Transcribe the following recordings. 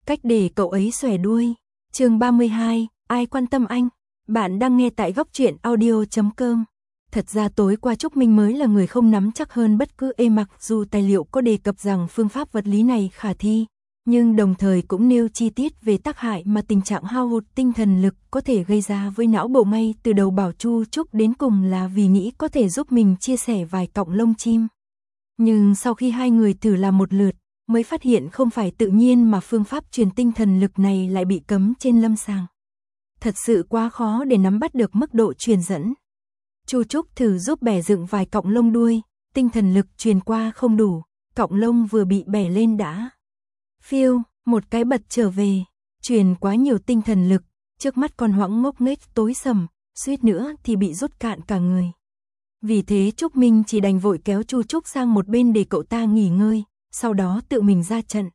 Cách để cậu ấy xòe đuôi. Chương 32, ai quan tâm anh? Bạn đang nghe tại góc truyện audio.com. Thật ra tối qua Trúc Minh mới là người không nắm chắc hơn bất cứ mặc dù tài liệu có đề cập rằng phương pháp vật lý này khả thi, nhưng đồng thời cũng nêu chi tiết về tác hại mà tình trạng hao hụt tinh thần lực có thể gây ra với não bộ. Ngay từ đầu bảo Chu Trúc đến cùng là vì nghĩ có thể giúp mình chia sẻ vài cọng lông chim. Nhưng sau khi hai người thử làm một lượt, mới phát hiện không phải tự nhiên mà phương pháp truyền tinh thần lực này lại bị cấm trên lâm sàng. Thật sự quá khó để nắm bắt được mức độ truyền dẫn. Chu Trúc thử giúp bẻ dựng vài cọng lông đuôi, tinh thần lực truyền qua không đủ, cọng lông vừa bị bẻ lên đã. Phiêu, một cái bật trở về, truyền quá nhiều tinh thần lực, trước mắt con hoãng ngốc nghếch tối sầm, suýt nữa thì bị rút cạn cả người. Vì thế Trúc Minh chỉ đành vội kéo Chu Trúc sang một bên để cậu ta nghỉ ngơi, sau đó tự mình ra trận.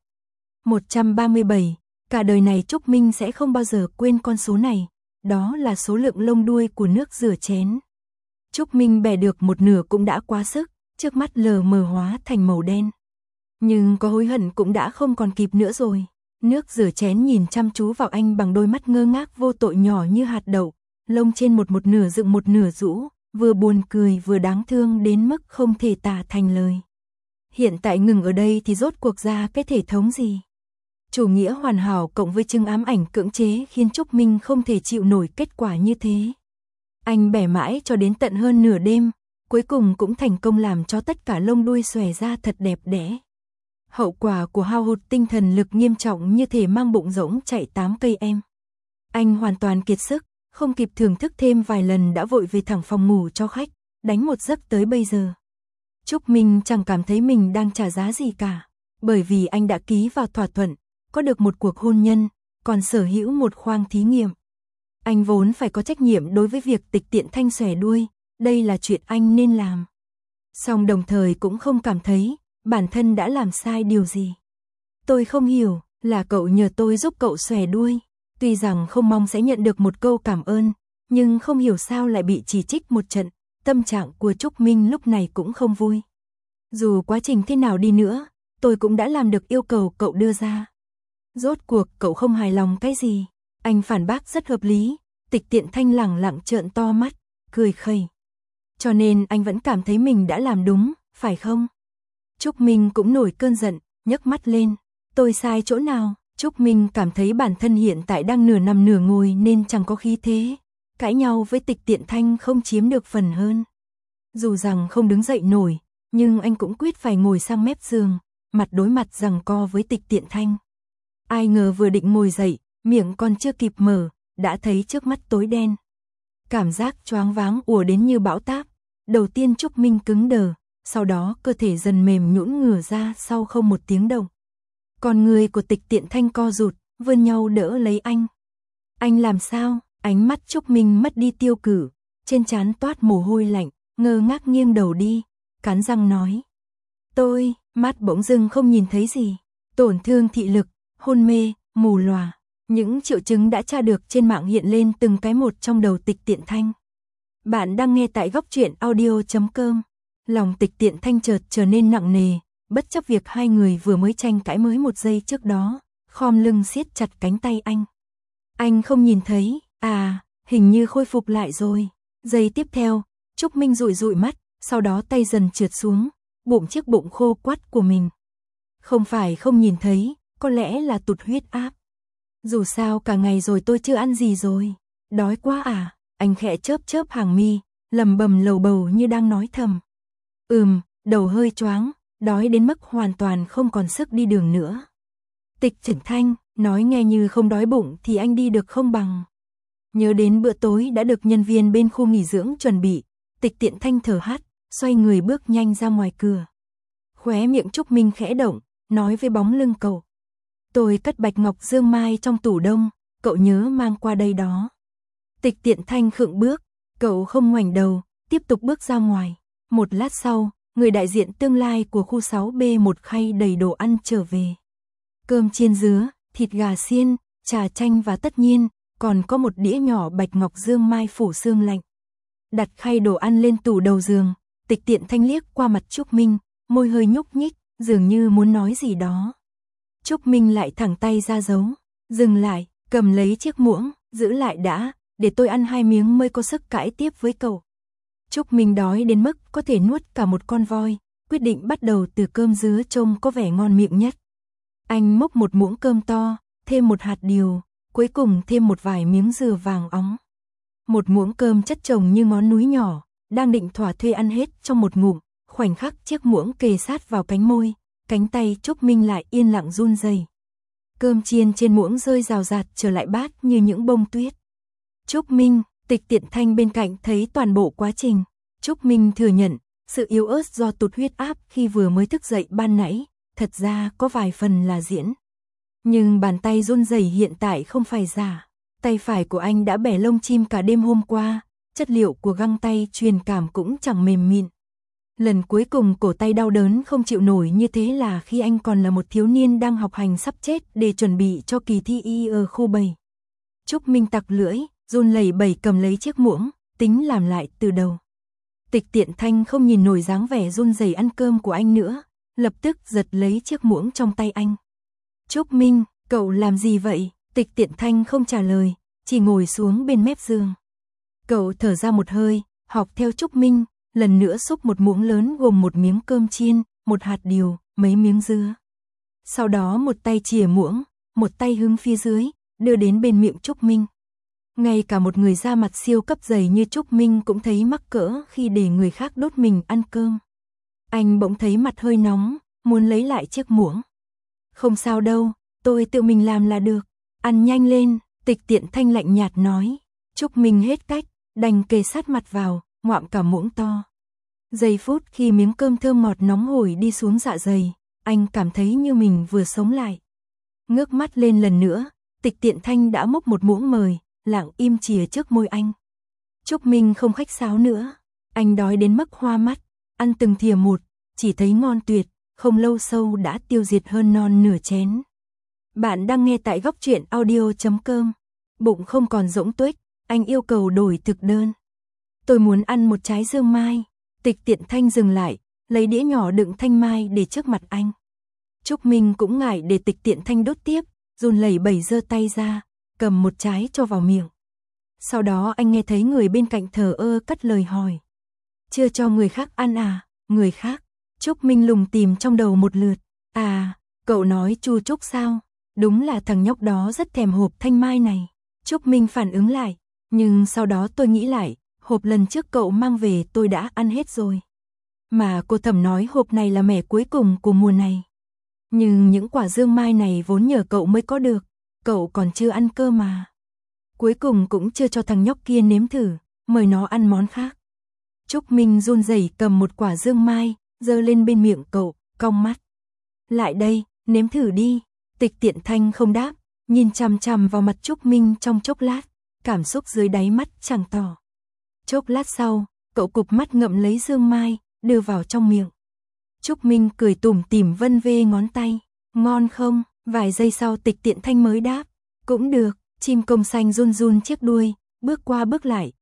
137, cả đời này Trúc Minh sẽ không bao giờ quên con số này, đó là số lượng lông đuôi của nước rửa chén. Trúc Minh bẻ được một nửa cũng đã quá sức, trước mắt lờ mờ hóa thành màu đen. Nhưng có hối hận cũng đã không còn kịp nữa rồi. Nước rửa chén nhìn chăm chú vào anh bằng đôi mắt ngơ ngác vô tội nhỏ như hạt đậu, lông trên một nửa dựng một nửa rũ, vừa buồn cười vừa đáng thương đến mức không thể tả thành lời. Hiện tại ngừng ở đây thì rốt cuộc ra cái thể thống gì? Chủ nghĩa hoàn hảo cộng với chứng ám ảnh cưỡng chế khiến Trúc Minh không thể chịu nổi kết quả như thế. Anh bẻ mãi cho đến tận hơn nửa đêm, cuối cùng cũng thành công làm cho tất cả lông đuôi xòe ra thật đẹp đẽ. Hậu quả của hao hụt tinh thần lực nghiêm trọng như thể mang bụng rỗng chạy 8 cây em. Anh hoàn toàn kiệt sức, không kịp thưởng thức thêm vài lần đã vội về thẳng phòng ngủ cho khách, đánh một giấc tới bây giờ. Trúc Minh chẳng cảm thấy mình đang trả giá gì cả, bởi vì anh đã ký vào thỏa thuận, có được một cuộc hôn nhân, còn sở hữu một khoang thí nghiệm. Anh vốn phải có trách nhiệm đối với việc Tịch Tiện Thanh xòe đuôi, đây là chuyện anh nên làm. Song đồng thời cũng không cảm thấy bản thân đã làm sai điều gì. Tôi không hiểu, là cậu nhờ tôi giúp cậu xòe đuôi, tuy rằng không mong sẽ nhận được một câu cảm ơn, nhưng không hiểu sao lại bị chỉ trích một trận, tâm trạng của Trúc Minh lúc này cũng không vui. Dù quá trình thế nào đi nữa, tôi cũng đã làm được yêu cầu cậu đưa ra. Rốt cuộc cậu không hài lòng cái gì? Anh phản bác rất hợp lý. Tịch Tiện Thanh lẳng lặng trợn to mắt, cười khẩy. Cho nên anh vẫn cảm thấy mình đã làm đúng, phải không? Trúc Minh cũng nổi cơn giận, nhấc mắt lên. Tôi sai chỗ nào? Trúc Minh cảm thấy bản thân hiện tại đang nửa nằm nửa ngồi nên chẳng có khí thế. Cãi nhau với Tịch Tiện Thanh không chiếm được phần hơn. Dù rằng không đứng dậy nổi, nhưng anh cũng quyết phải ngồi sang mép giường, mặt đối mặt giằng co với Tịch Tiện Thanh. Ai ngờ vừa định ngồi dậy, miệng còn chưa kịp mở, đã thấy trước mắt tối đen. Cảm giác choáng váng ùa đến như bão táp. Đầu tiên Trúc Minh cứng đờ, sau đó cơ thể dần mềm nhũn ngửa ra sau không một tiếng động. Còn người của Tịch Tiện Thanh co rụt, vươn nhau đỡ lấy anh. Anh làm sao? Ánh mắt Trúc Minh mất đi tiêu cự, trên trán toát mồ hôi lạnh, ngơ ngác nghiêng đầu đi, cắn răng nói. Tôi, mắt bỗng dưng không nhìn thấy gì, tổn thương thị lực, hôn mê, mù lòa. Những triệu chứng đã tra được trên mạng hiện lên từng cái một trong đầu Tịch Tiện Thanh. Bạn đang nghe tại góc truyện audio.com. Lòng Tịch Tiện Thanh chợt trở nên nặng nề, bất chấp việc hai người vừa mới tranh cãi mới một giây trước đó, khom lưng siết chặt cánh tay anh. Anh không nhìn thấy, hình như khôi phục lại rồi. Giây tiếp theo, Trúc Minh dụi dụi mắt, sau đó tay dần trượt xuống, bụng chiếc bụng khô quắt của mình. Không phải không nhìn thấy, có lẽ là tụt huyết áp. Dù sao cả ngày rồi tôi chưa ăn gì rồi. Đói quá à? Anh khẽ chớp chớp hàng mi, lẩm bẩm lầu bầu như đang nói thầm. Đầu hơi choáng, đói đến mức hoàn toàn không còn sức đi đường nữa. Tịch Tiện Thanh, nói nghe như không đói bụng thì anh đi được không bằng. Nhớ đến bữa tối đã được nhân viên bên khu nghỉ dưỡng chuẩn bị, Tịch Tiện Thanh thở hắt, xoay người bước nhanh ra ngoài cửa. Khóe miệng Trúc Minh khẽ động, nói với bóng lưng cậu. Tôi cất bạch ngọc dương mai trong tủ đông, cậu nhớ mang qua đây đó. Tịch Tiện Thanh khựng bước, cậu không ngoảnh đầu, tiếp tục bước ra ngoài. Một lát sau, người đại diện tương lai của khu 6B một khay đầy đồ ăn trở về. Cơm chiên dứa, thịt gà xiên, trà chanh và tất nhiên, còn có một đĩa nhỏ bạch ngọc dương mai phủ sương lạnh. Đặt khay đồ ăn lên tủ đầu giường, Tịch Tiện Thanh liếc qua mặt Trúc Minh, môi hơi nhúc nhích, dường như muốn nói gì đó. Trúc Minh lại thẳng tay ra dấu, dừng lại, cầm lấy chiếc muỗng, giữ lại đã, để tôi ăn 2 miếng mới có sức cãi tiếp với cậu. Trúc Minh đói đến mức có thể nuốt cả một con voi, quyết định bắt đầu từ cơm dứa trông có vẻ ngon miệng nhất. Anh múc một muỗng cơm to, thêm một hạt điều, cuối cùng thêm một vài miếng dừa vàng óng. Một muỗng cơm chất chồng như ngón núi nhỏ, đang định thỏa thuê ăn hết trong một ngụm, khoảnh khắc chiếc muỗng kề sát vào cánh môi, cánh tay Trúc Minh lại yên lặng run rẩy. Cơm chiên trên muỗng rơi rào rạt trở lại bát như những bông tuyết. Trúc Minh, Tịch Tiện Thanh bên cạnh thấy toàn bộ quá trình. Trúc Minh thừa nhận, sự yếu ớt do tụt huyết áp khi vừa mới thức dậy ban nãy, thật ra có vài phần là diễn. Nhưng bàn tay run rẩy hiện tại không phải giả. Tay phải của anh đã bẻ lông chim cả đêm hôm qua, chất liệu của găng tay truyền cảm cũng chẳng mềm mịn. Lần cuối cùng cổ tay đau đớn không chịu nổi như thế là khi anh còn là một thiếu niên đang học hành sắp chết để chuẩn bị cho kỳ thi y ở khu 7. Trúc Minh tặc lưỡi, run lẩy bẩy cầm lấy chiếc muỗng, tính làm lại từ đầu. Tịch Tiện Thanh không nhìn nổi dáng vẻ run rẩy ăn cơm của anh nữa, lập tức giật lấy chiếc muỗng trong tay anh. Trúc Minh, cậu làm gì vậy? Tịch Tiện Thanh không trả lời, chỉ ngồi xuống bên mép giường. Cậu thở ra một hơi, học theo Trúc Minh, lần nữa xúc một muỗng lớn gồm một miếng cơm chiên, một hạt điều, mấy miếng dứa. Sau đó một tay chìa muỗng, một tay hứng phía dưới, đưa đến bên miệng Trúc Minh. Ngay cả một người da mặt siêu cấp dày như Trúc Minh cũng thấy mắc cỡ khi để người khác đốt mình ăn cơm. Anh bỗng thấy mặt hơi nóng, muốn lấy lại chiếc muỗng. Không sao đâu, tôi tự mình làm là được. Ăn nhanh lên, Tịch Tiện Thanh lạnh nhạt nói. Trúc Minh hết cách, đành kề sát mặt vào, ngoạm cả muỗng to. Giây phút khi miếng cơm thơm ngọt nóng hổi đi xuống dạ dày, anh cảm thấy như mình vừa sống lại. Ngước mắt lên lần nữa, Tịch Tiện Thanh đã múc một muỗng mời, lặng im chìa trước môi anh. Trúc Minh không khách sáo nữa, anh đói đến mức hoa mắt, ăn từng thìa một, chỉ thấy ngon tuyệt, không lâu sau đã tiêu diệt hơn non nửa chén. Bạn đang nghe tại góc truyện audio.com. Bụng không còn rỗng tuếch, anh yêu cầu đổi thực đơn. Tôi muốn ăn một trái dương mai. Tịch Tiện Thanh dừng lại, lấy đĩa nhỏ đựng thanh mai để trước mặt anh. Trúc Minh cũng ngại để Tịch Tiện Thanh đốt tiếp, run lẩy bẩy giơ tay ra, cầm một trái cho vào miệng. Sau đó anh nghe thấy người bên cạnh thờ ơ cất lời hỏi. Chưa cho người khác ăn à? Người khác? Trúc Minh lùng tìm trong đầu một lượt. À, cậu nói Chu Trúc sao? Đúng là thằng nhóc đó rất thèm hộp thanh mai này. Trúc Minh phản ứng lại, nhưng sau đó tôi nghĩ lại, hộp lần trước cậu mang về tôi đã ăn hết rồi. Mà cô Thẩm nói hộp này là mẻ cuối cùng của mùa này. Nhưng những quả dương mai này vốn nhờ cậu mới có được, cậu còn chưa ăn cơ mà. Cuối cùng cũng chưa cho thằng nhóc kia nếm thử, mời nó ăn món khác. Trúc Minh run rẩy cầm một quả dương mai, giơ lên bên miệng cậu, cong mắt. Lại đây, nếm thử đi. Tịch Tiện Thanh không đáp, nhìn chằm chằm vào mặt Trúc Minh trong chốc lát, cảm xúc dưới đáy mắt chẳng tỏ. Chốc lát sau, cậu cụp mắt ngậm lấy dương mai, đưa vào trong miệng. Trúc Minh cười tủm tỉm vân vê ngón tay. Ngon không? Vài giây sau Tịch Tiện Thanh mới đáp. Cũng được. Chim công xanh run run chiếc đuôi, bước qua bước lại,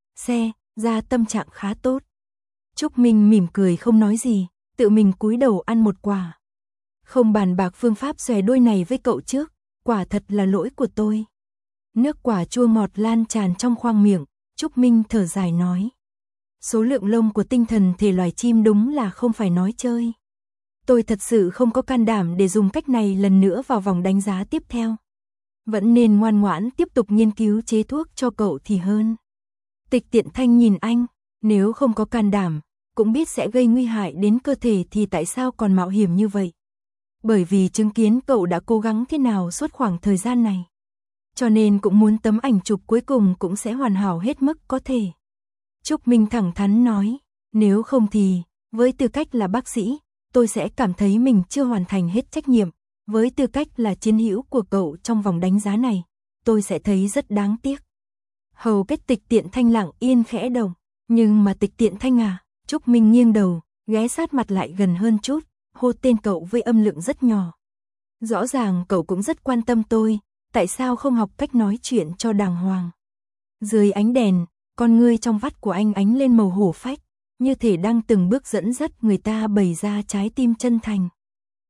ra tâm trạng khá tốt. Trúc Minh mỉm cười không nói gì, tự mình cúi đầu ăn một quả. Không bàn bạc phương pháp xòe đuôi này với cậu trước, quả thật là lỗi của tôi. Nước quả chua ngọt lan tràn trong khoang miệng, Trúc Minh thở dài nói. Số lượng lông của tinh thần thể loài chim đúng là không phải nói chơi. Tôi thật sự không có can đảm để dùng cách này lần nữa vào vòng đánh giá tiếp theo. Vẫn nên ngoan ngoãn tiếp tục nghiên cứu chế thuốc cho cậu thì hơn. Tịch Tiện Thanh nhìn anh, nếu không có can đảm, cũng biết sẽ gây nguy hại đến cơ thể thì tại sao còn mạo hiểm như vậy? Bởi vì chứng kiến cậu đã cố gắng thế nào suốt khoảng thời gian này. Cho nên cũng muốn tấm ảnh chụp cuối cùng cũng sẽ hoàn hảo hết mức có thể. Trúc Minh thẳng thắn nói, nếu không thì, với tư cách là bác sĩ, tôi sẽ cảm thấy mình chưa hoàn thành hết trách nhiệm. Với tư cách là chiến hữu của cậu trong vòng đánh giá này, tôi sẽ thấy rất đáng tiếc. Hầu kết Tịch Tiện Thanh lặng yên khẽ động, nhưng mà Tịch Tiện Thanh à? Trúc Minh nghiêng đầu, ghé sát mặt lại gần hơn chút, hô tên cậu với âm lượng rất nhỏ. Rõ ràng cậu cũng rất quan tâm tôi, tại sao không học cách nói chuyện cho đàng hoàng? Dưới ánh đèn, con ngươi trong vắt của anh ánh lên màu hổ phách, như thể đang từng bước dẫn dắt người ta bày ra trái tim chân thành.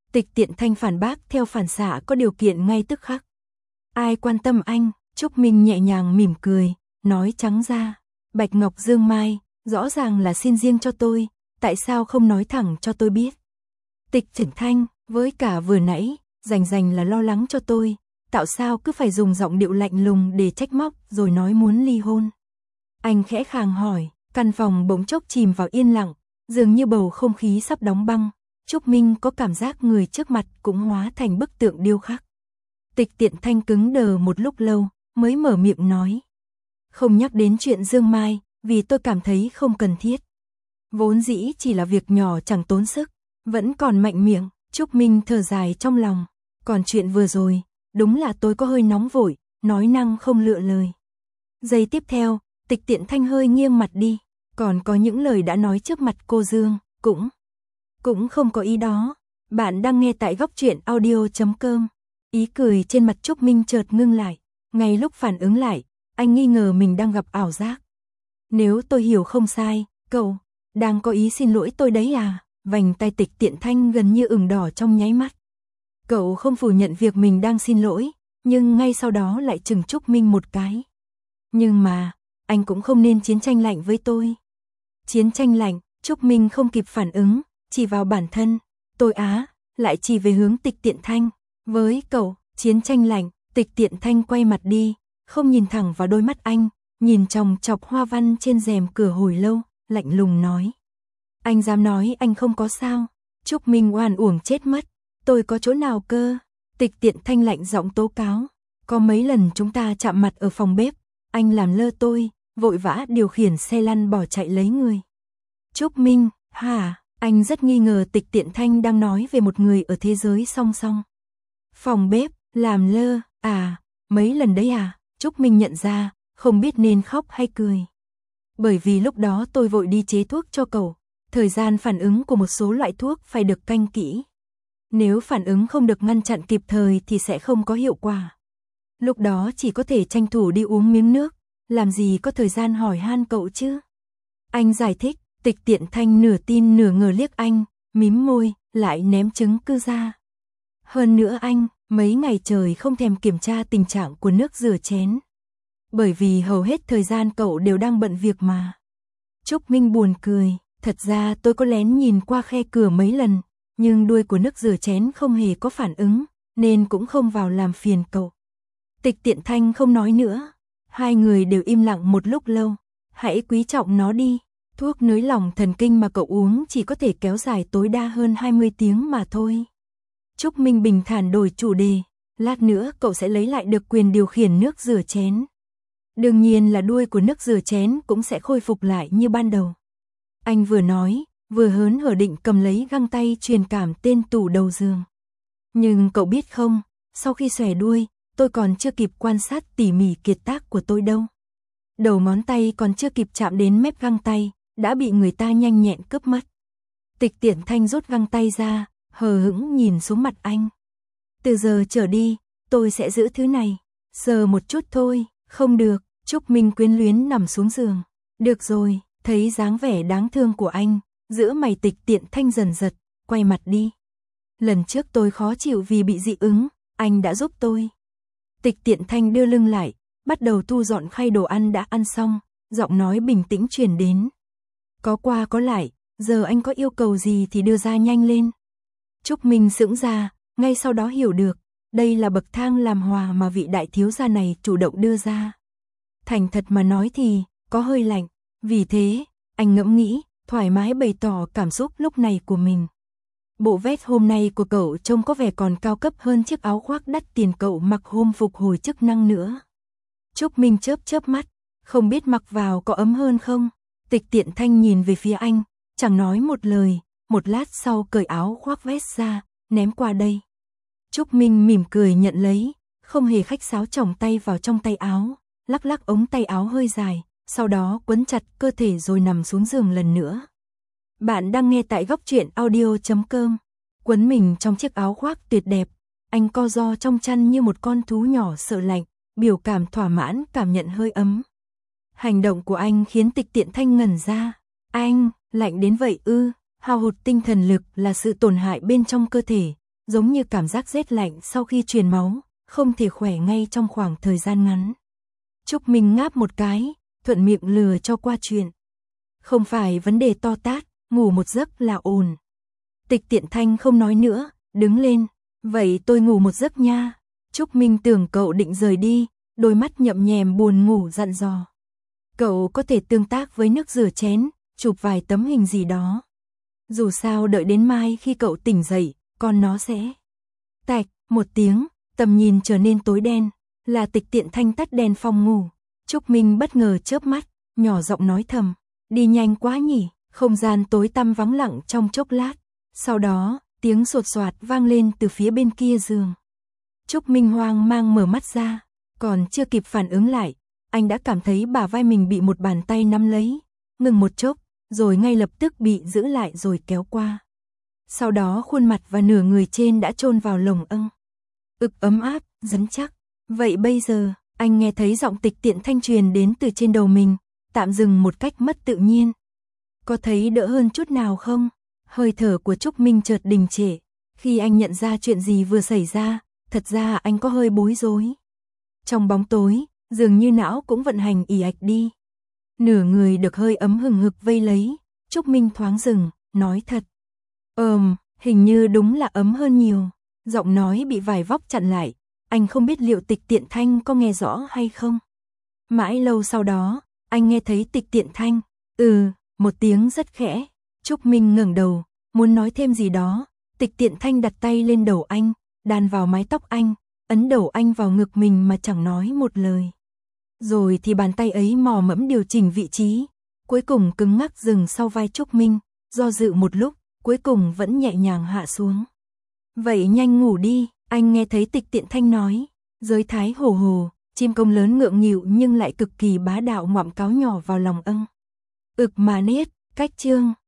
Tịch Tiện Thanh phản bác theo phản xạ có điều kiện ngay tức khắc. Ai quan tâm anh? Trúc Minh nhẹ nhàng mỉm cười, nói trắng ra. Bạch Ngọc Dương Mai, rõ ràng là xin riêng cho tôi, tại sao không nói thẳng cho tôi biết? Tịch Tiện Thanh, với cả vừa nãy, rành là lo lắng cho tôi, tạo sao cứ phải dùng giọng điệu lạnh lùng để trách móc rồi nói muốn ly hôn. Anh khẽ khàng hỏi, căn phòng bỗng chốc chìm vào yên lặng, dường như bầu không khí sắp đóng băng. Trúc Minh có cảm giác người trước mặt cũng hóa thành bức tượng điêu khắc. Tịch Tiện Thanh cứng đờ một lúc lâu, mới mở miệng nói. Không nhắc đến chuyện Dương Mai, vì tôi cảm thấy không cần thiết. Vốn dĩ chỉ là việc nhỏ chẳng tốn sức, vẫn còn mạnh miệng. Trúc Minh thở dài trong lòng. Còn chuyện vừa rồi, đúng là tôi có hơi nóng vội, nói năng không lựa lời. Giây tiếp theo, Tịch Tiện Thanh hơi nghiêng mặt đi. Còn có những lời đã nói trước mặt cô Dương, cũng không có ý đó. Bạn đang nghe tại góc truyện audio.com. Ý cười trên mặt Trúc Minh chợt ngưng lại. Ngay lúc phản ứng lại, anh nghi ngờ mình đang gặp ảo giác. Nếu tôi hiểu không sai, cậu đang có ý xin lỗi tôi đấy à? Vành tay Tịch Tiện Thanh gần như ửng đỏ trong nháy mắt. Cậu không phủ nhận việc mình đang xin lỗi, nhưng ngay sau đó lại chừng Trúc Minh một cái. Nhưng mà, anh cũng không nên chiến tranh lạnh với tôi. Chiến tranh lạnh? Trúc Minh không kịp phản ứng, chỉ vào bản thân. Tôi lại chỉ về hướng Tịch Tiện Thanh. Với cậu, chiến tranh lạnh. Tịch Tiện Thanh quay mặt đi, không nhìn thẳng vào đôi mắt anh, nhìn chòng chọc hoa văn trên rèm cửa hồi lâu, lạnh lùng nói. Anh dám nói anh không có sao? Trúc Minh oan uổng chết mất. Tôi có chỗ nào cơ? Tịch Tiện Thanh lạnh giọng tố cáo. Có mấy lần chúng ta chạm mặt ở phòng bếp, anh làm lơ tôi, vội vã điều khiển xe lăn bỏ chạy lấy người. Trúc Minh, hả? Anh rất nghi ngờ Tịch Tiện Thanh đang nói về một người ở thế giới song song. Phòng bếp, làm lơ, mấy lần đấy à? Trúc Minh nhận ra, không biết nên khóc hay cười. Bởi vì lúc đó tôi vội đi chế thuốc cho cậu, thời gian phản ứng của một số loại thuốc phải được canh kỹ. Nếu phản ứng không được ngăn chặn kịp thời thì sẽ không có hiệu quả. Lúc đó chỉ có thể tranh thủ đi uống miếng nước, làm gì có thời gian hỏi han cậu chứ? Anh giải thích. Tịch Tiện Thanh nửa tin nửa ngờ liếc anh, mím môi, lại ném trứng cư ra. Hơn nữa anh, mấy ngày trời không thèm kiểm tra tình trạng của nước rửa chén. Bởi vì hầu hết thời gian cậu đều đang bận việc mà. Trúc Minh buồn cười, thật ra tôi có lén nhìn qua khe cửa mấy lần, nhưng đuôi của nước rửa chén không hề có phản ứng, nên cũng không vào làm phiền cậu. Tịch Tiện Thanh không nói nữa, hai người đều im lặng một lúc lâu. Hãy quý trọng nó đi. Thuốc nới lỏng thần kinh mà cậu uống chỉ có thể kéo dài tối đa hơn 20 tiếng mà thôi. Trúc Minh bình thản đổi chủ đề, lát nữa cậu sẽ lấy lại được quyền điều khiển nước rửa chén. Đương nhiên là đuôi của nước rửa chén cũng sẽ khôi phục lại như ban đầu. Anh vừa nói, vừa hớn hở định cầm lấy găng tay truyền cảm tên tủ đầu giường. Nhưng cậu biết không, sau khi xòe đuôi, tôi còn chưa kịp quan sát tỉ mỉ kiệt tác của tôi đâu. Đầu ngón tay còn chưa kịp chạm đến mép găng tay, đã bị người ta nhanh nhẹn cướp mất. Tịch Tiện Thanh rút găng tay ra, hờ hững nhìn xuống mặt anh. Từ giờ trở đi, tôi sẽ giữ thứ này. Sờ một chút thôi, không được. Trúc Minh quyến luyến nằm xuống giường. Được rồi, thấy dáng vẻ đáng thương của anh, giữa mày Tịch Tiện Thanh dần giật, quay mặt đi. Lần trước tôi khó chịu vì bị dị ứng, anh đã giúp tôi. Tịch Tiện Thanh đưa lưng lại, bắt đầu thu dọn khay đồ ăn đã ăn xong, giọng nói bình tĩnh truyền đến. Có qua có lại, giờ anh có yêu cầu gì thì đưa ra nhanh lên. Trúc Minh sững ra, ngay sau đó hiểu được, đây là bậc thang làm hòa mà vị đại thiếu gia này chủ động đưa ra. Thành thật mà nói thì, có hơi lạnh, vì thế, anh ngẫm nghĩ, thoải mái bày tỏ cảm xúc lúc này của mình. Bộ vest hôm nay của cậu trông có vẻ còn cao cấp hơn chiếc áo khoác đắt tiền cậu mặc hôm phục hồi chức năng nữa. Trúc Minh chớp chớp mắt, không biết mặc vào có ấm hơn không? Tịch Tiện Thanh nhìn về phía anh, chẳng nói một lời, một lát sau cởi áo khoác vest ra, ném qua đây. Trúc Minh mỉm cười nhận lấy, không hề khách sáo chồng tay vào trong tay áo, lắc lắc ống tay áo hơi dài, sau đó quấn chặt cơ thể rồi nằm xuống giường lần nữa. Bạn đang nghe tại góc truyện audio.com. Quấn mình trong chiếc áo khoác tuyệt đẹp, anh co ro trong chăn như một con thú nhỏ sợ lạnh, biểu cảm thỏa mãn cảm nhận hơi ấm. Hành động của anh khiến Tịch Tiện Thanh ngẩn ra. Anh, lạnh đến vậy ư? Hao hụt tinh thần lực là sự tổn hại bên trong cơ thể, giống như cảm giác rét lạnh sau khi truyền máu, không thể khỏe ngay trong khoảng thời gian ngắn. Trúc Minh ngáp một cái, thuận miệng lừa cho qua chuyện. Không phải vấn đề to tát, ngủ một giấc là ổn. Tịch Tiện Thanh không nói nữa, đứng lên. Vậy tôi ngủ một giấc nha. Trúc Minh tưởng cậu định rời đi, đôi mắt nhậm nhèm buồn ngủ dặn dò. Cậu có thể tương tác với nước rửa chén, chụp vài tấm hình gì đó. Dù sao đợi đến mai khi cậu tỉnh dậy, con nó sẽ... Tạch, một tiếng, tầm nhìn trở nên tối đen, là Tịch Tiện Thanh tắt đèn phòng ngủ. Trúc Minh bất ngờ chớp mắt, nhỏ giọng nói thầm, đi nhanh quá nhỉ, không gian tối tăm vắng lặng trong chốc lát. Sau đó, tiếng sột soạt vang lên từ phía bên kia giường. Trúc Minh hoang mang mở mắt ra, còn chưa kịp phản ứng lại, anh đã cảm thấy bả vai mình bị một bàn tay nắm lấy, ngừng một chốc, rồi ngay lập tức bị giữ lại rồi kéo qua. Sau đó khuôn mặt và nửa người trên đã chôn vào lồng âng. Ực ấm áp, rắn chắc. Vậy bây giờ, anh nghe thấy giọng Tịch Tiện Thanh truyền đến từ trên đầu mình, tạm dừng một cách mất tự nhiên. Có thấy đỡ hơn chút nào không? Hơi thở của Trúc Minh chợt đình trệ. Khi anh nhận ra chuyện gì vừa xảy ra, thật ra anh có hơi bối rối. Trong bóng tối, dường như não cũng vận hành ì ạch đi. Nửa người được hơi ấm hừng hực vây lấy, Trúc Minh thoáng dừng, nói thật. Hình như đúng là ấm hơn nhiều. Giọng nói bị vải vóc chặn lại, anh không biết liệu Tịch Tiện Thanh có nghe rõ hay không. Mãi lâu sau đó, anh nghe thấy Tịch Tiện Thanh, một tiếng rất khẽ. Trúc Minh ngẩng đầu, muốn nói thêm gì đó, Tịch Tiện Thanh đặt tay lên đầu anh, đan vào mái tóc anh, ấn đầu anh vào ngực mình mà chẳng nói một lời. Rồi thì bàn tay ấy mò mẫm điều chỉnh vị trí, cuối cùng cứng ngắc dừng sau vai Trúc Minh, do dự một lúc, cuối cùng vẫn nhẹ nhàng hạ xuống. Vậy nhanh ngủ đi, anh nghe thấy Tịch Tiện Thanh nói, giới thái hồ hồ, chim công lớn ngượng nghịu nhưng lại cực kỳ bá đạo ngoạm cáo nhỏ vào lòng âng. Mà nết, cách chương.